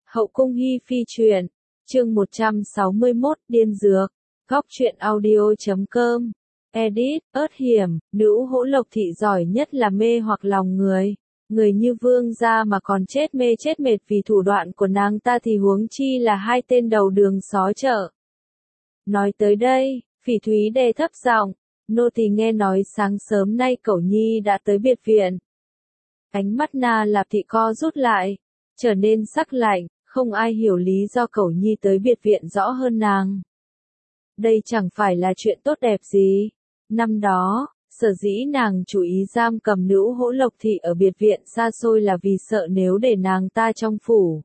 Hậu cung hi phi truyện, chương 161, điên dược, góc truyện audio.com, edit, ớt hiểm, nữ hỗ lộc thị giỏi nhất là mê hoặc lòng người. Người như vương gia mà còn chết mê chết mệt vì thủ đoạn của nàng ta thì huống chi là hai tên đầu đường xó chợ. Nói tới đây, Phỉ Thúy đè thấp giọng, nô tỳ nghe nói sáng sớm nay Cẩu Nhi đã tới biệt viện. Ánh mắt Na Lạp thị co rút lại, trở nên sắc lạnh, không ai hiểu lý do Cẩu Nhi tới biệt viện rõ hơn nàng. Đây chẳng phải là chuyện tốt đẹp gì. Năm đó, sở dĩ nàng chủ ý giam cầm nữ hỗ lộc thị ở biệt viện xa xôi là vì sợ nếu để nàng ta trong phủ,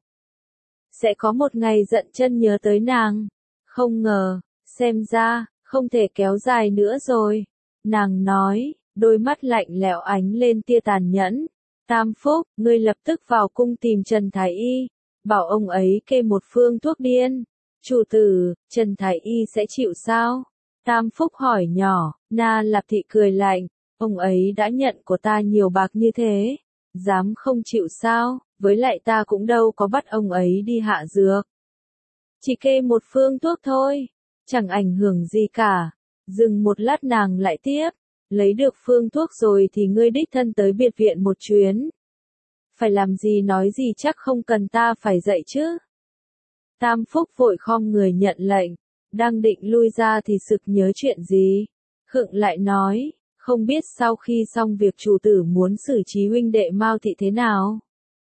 sẽ có một ngày giận chân nhớ tới nàng. Không ngờ, xem ra, không thể kéo dài nữa rồi. Nàng nói, đôi mắt lạnh lẽo ánh lên tia tàn nhẫn. Tam Phúc, ngươi lập tức vào cung tìm Trần Thái Y, bảo ông ấy kê một phương thuốc điên. Chủ tử, Trần Thái Y sẽ chịu sao? Tam Phúc hỏi nhỏ. Na Lạp thị cười lạnh, ông ấy đã nhận của ta nhiều bạc như thế, dám không chịu sao? Với lại ta cũng đâu có bắt ông ấy đi hạ dược, chỉ kê một phương thuốc thôi, chẳng ảnh hưởng gì cả. Dừng một lát nàng lại tiếp, lấy được phương thuốc rồi thì ngươi đích thân tới biệt viện một chuyến. Phải làm gì nói gì chắc không cần ta phải dạy chứ. Tam Phúc vội khom người nhận lệnh, đang định lui ra thì sực nhớ chuyện gì. Khựng lại nói, không biết sau khi xong việc chủ tử muốn xử trí huynh đệ Mao thị thế nào.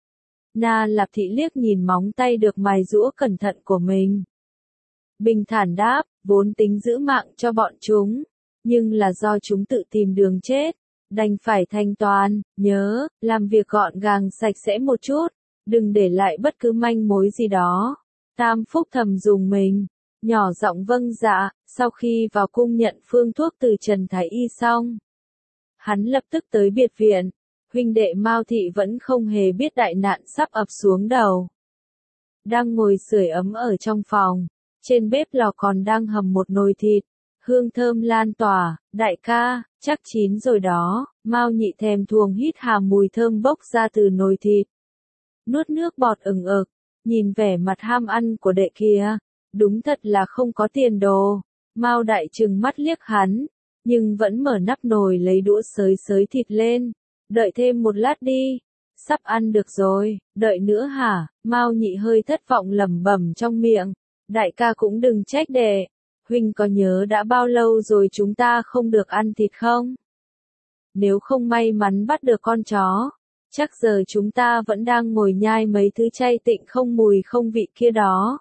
Na Lạp thị liếc nhìn móng tay được mài giũa cẩn thận của mình, bình thản đáp, vốn tính giữ mạng cho bọn chúng, nhưng là do chúng tự tìm đường chết, đành phải thanh toán. Nhớ, làm việc gọn gàng sạch sẽ một chút, đừng để lại bất cứ manh mối gì đó. Tam Phúc thầm dùng mình, nhỏ giọng vâng dạ. Sau khi vào cung nhận phương thuốc từ Trần Thái Y xong, hắn lập tức tới biệt viện. Huynh đệ Mao thị vẫn không hề biết đại nạn sắp ập xuống đầu. Đang ngồi sưởi ấm ở trong phòng, trên bếp lò còn đang hầm một nồi thịt, hương thơm lan tỏa. Đại ca, chắc chín rồi đó. Mao Nhị thèm thuồng hít hà mùi thơm bốc ra từ nồi thịt, nuốt nước bọt ừng ực, nhìn vẻ mặt ham ăn của đệ kia, đúng thật là không có tiền đồ. Mao Đại trừng mắt liếc hắn, nhưng vẫn mở nắp nồi lấy đũa xới xới thịt lên. Đợi thêm một lát đi, sắp ăn được rồi. Đợi nữa hả? Mao Nhị hơi thất vọng lẩm bẩm trong miệng. Đại ca cũng đừng trách đệ, huynh có nhớ đã bao lâu rồi chúng ta không được ăn thịt không? Nếu không may mắn bắt được con chó, chắc giờ chúng ta vẫn đang ngồi nhai mấy thứ chay tịnh không mùi không vị kia đó.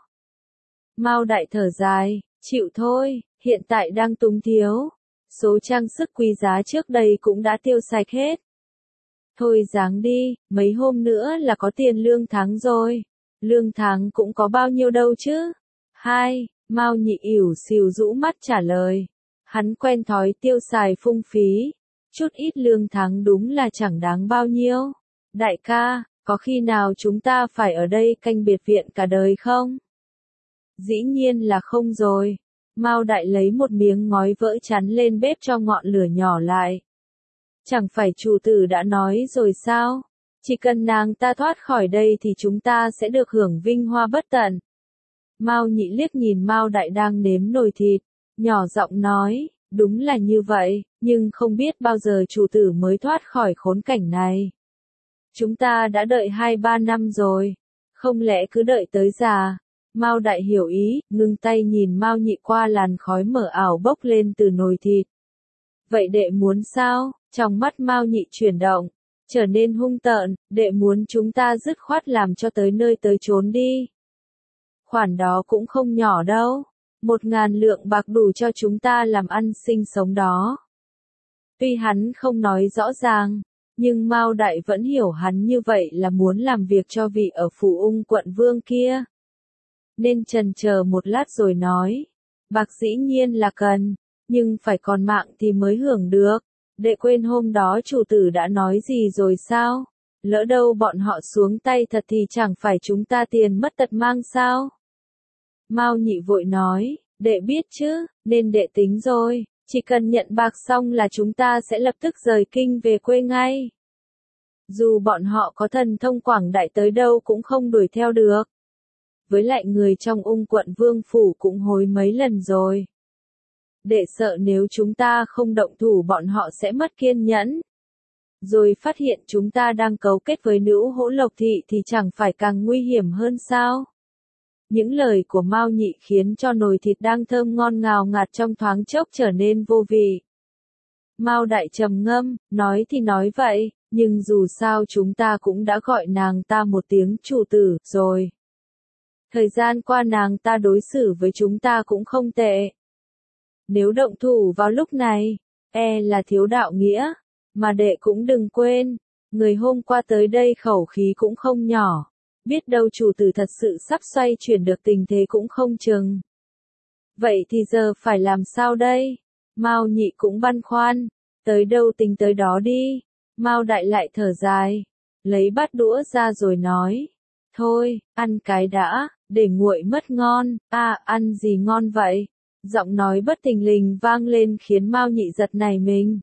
Mao Đại thở dài, chịu thôi, hiện tại đang túng thiếu, số trang sức quý giá trước đây cũng đã tiêu sạch hết. Thôi ráng đi, mấy hôm nữa là có tiền lương tháng rồi. Lương tháng cũng có bao nhiêu đâu chứ? Mao Nhị ỉu xìu rũ mắt trả lời. Hắn quen thói tiêu xài phung phí, chút ít lương tháng đúng là chẳng đáng bao nhiêu. Đại ca, có khi nào chúng ta phải ở đây canh biệt viện cả đời không? Dĩ nhiên là không rồi. Mao Đại lấy một miếng ngói vỡ chắn lên bếp cho ngọn lửa nhỏ lại. Chẳng phải chủ tử đã nói rồi sao? Chỉ cần nàng ta thoát khỏi đây thì chúng ta sẽ được hưởng vinh hoa bất tận. Mao Nhị liếc nhìn Mao Đại đang nếm nồi thịt, nhỏ giọng nói, đúng là như vậy, nhưng không biết bao giờ chủ tử mới thoát khỏi khốn cảnh này. Chúng ta đã đợi 2-3 năm rồi, không lẽ cứ đợi tới già? Mao Đại hiểu ý, ngưng tay nhìn Mao Nhị qua làn khói mờ ảo bốc lên từ nồi thịt. Vậy đệ muốn sao? Trong mắt Mao Nhị chuyển động, trở nên hung tợn. Đệ muốn chúng ta dứt khoát làm cho tới nơi tới chốn đi. Khoản đó cũng không nhỏ đâu, 1.000 lượng bạc đủ cho chúng ta làm ăn sinh sống đó. Tuy hắn không nói rõ ràng, nhưng Mao Đại vẫn hiểu hắn như vậy là muốn làm việc cho vị ở phủ Ung quận vương kia. Nên chần chờ một lát rồi nói, bạc dĩ nhiên là cần, nhưng phải còn mạng thì mới hưởng được. Đệ quên hôm đó chủ tử đã nói gì rồi sao? Lỡ đâu bọn họ xuống tay thật thì chẳng phải chúng ta tiền mất tật mang sao? Mao Nhị vội nói, đệ biết chứ, nên đệ tính rồi, chỉ cần nhận bạc xong là chúng ta sẽ lập tức rời kinh về quê ngay. Dù bọn họ có thần thông quảng đại tới đâu cũng không đuổi theo được. với lại người trong Ung quận Vương phủ cũng hối mấy lần rồi. Đệ sợ nếu chúng ta không động thủ bọn họ sẽ mất kiên nhẫn. Rồi phát hiện chúng ta đang cấu kết với nữ hỗ Lộc thị thì chẳng phải càng nguy hiểm hơn sao? Những lời của Mao Nhị khiến cho nồi thịt đang thơm ngon ngào ngạt trong thoáng chốc trở nên vô vị. Mao Đại trầm ngâm, nói thì nói vậy, nhưng dù sao chúng ta cũng đã gọi nàng ta một tiếng chủ tử rồi. Thời gian qua nàng ta đối xử với chúng ta cũng không tệ. Nếu động thủ vào lúc này, là thiếu đạo nghĩa, mà đệ cũng đừng quên, người hôm qua tới đây khẩu khí cũng không nhỏ, biết đâu chủ tử thật sự sắp xoay chuyển được tình thế cũng không chừng. Vậy thì giờ phải làm sao đây? Mao Nhị cũng băn khoăn, tới đâu tính tới đó đi. Mao Đại lại thở dài, lấy bát đũa ra rồi nói, thôi, ăn cái đã, để nguội mất ngon. Ăn gì ngon vậy? Giọng nói bất thình lình vang lên khiến Mao Nhị giật nảy mình.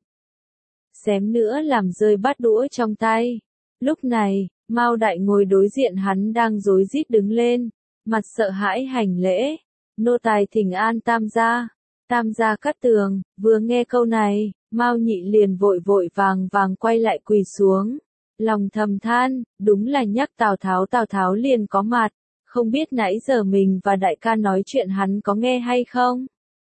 Xém nữa làm rơi bát đũa trong tay. Lúc này, Mao Đại ngồi đối diện hắn đang rối rít đứng lên, mặt sợ hãi hành lễ. Nô tài thỉnh an Tam gia. Tam gia Cát Tường, vừa nghe câu này, Mao Nhị liền vội vội vàng vàng quay lại quỳ xuống. Lòng thầm than, đúng là nhắc Tào Tháo liền có mặt, không biết nãy giờ mình và đại ca nói chuyện hắn có nghe hay không?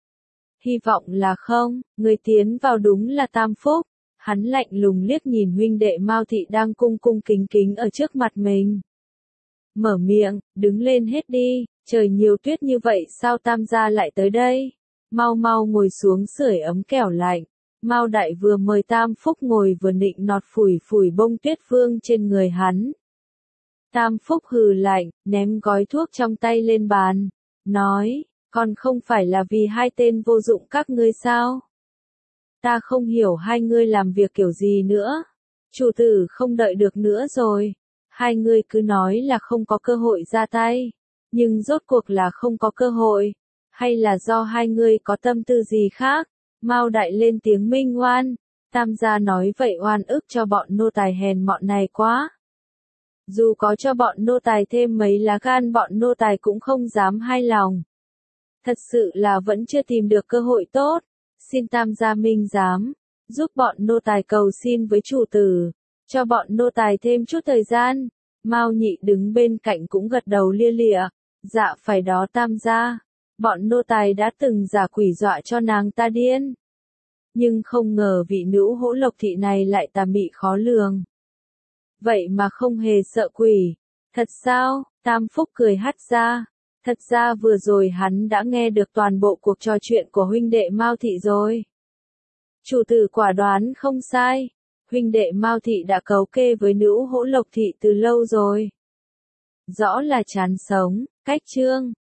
Hy vọng là không, người tiến vào đúng là Tam Phúc. Hắn lạnh lùng liếc nhìn huynh đệ Mao Thị đang cung cung kính kính ở trước mặt mình. Mở miệng, đứng lên hết đi, trời nhiều tuyết như vậy sao Tam gia lại tới đây? Mau mau ngồi xuống sưởi ấm kẻo lạnh. Mao Đại vừa mời Tam Phúc ngồi vừa nịnh nọt phủi phủi bông tuyết vương trên người hắn. Tam Phúc hừ lạnh, ném gói thuốc trong tay lên bàn, nói, còn không phải là vì hai tên vô dụng các ngươi sao? Ta không hiểu hai ngươi làm việc kiểu gì nữa. Chủ tử không đợi được nữa rồi. Hai ngươi cứ nói là không có cơ hội ra tay. Nhưng rốt cuộc là không có cơ hội. Hay là do hai ngươi có tâm tư gì khác? Mao Đại lên tiếng minh oan. Tam gia nói vậy oan ức cho bọn nô tài hèn mọn này quá. Dù có cho bọn nô tài thêm mấy lá gan bọn nô tài cũng không dám hai lòng. Thật sự là vẫn chưa tìm được cơ hội tốt. Xin Tam gia minh giám, giúp bọn nô tài cầu xin với chủ tử, cho bọn nô tài thêm chút thời gian. Mao Nhị đứng bên cạnh cũng gật đầu lia lịa, dạ phải đó Tam gia, bọn nô tài đã từng giả quỷ dọa cho nàng ta điên. Nhưng không ngờ vị nữ hỗ Lộc thị này lại tà mị khó lường. Vậy mà không hề sợ quỷ, thật sao? Tam Phúc cười hắt ra. Thật ra vừa rồi hắn đã nghe được toàn bộ cuộc trò chuyện của huynh đệ Mao Thị rồi. Chủ tử quả đoán không sai. Huynh đệ Mao Thị đã cấu kê với nữ hỗ Lộc thị từ lâu rồi. Rõ là chán sống, cách chương.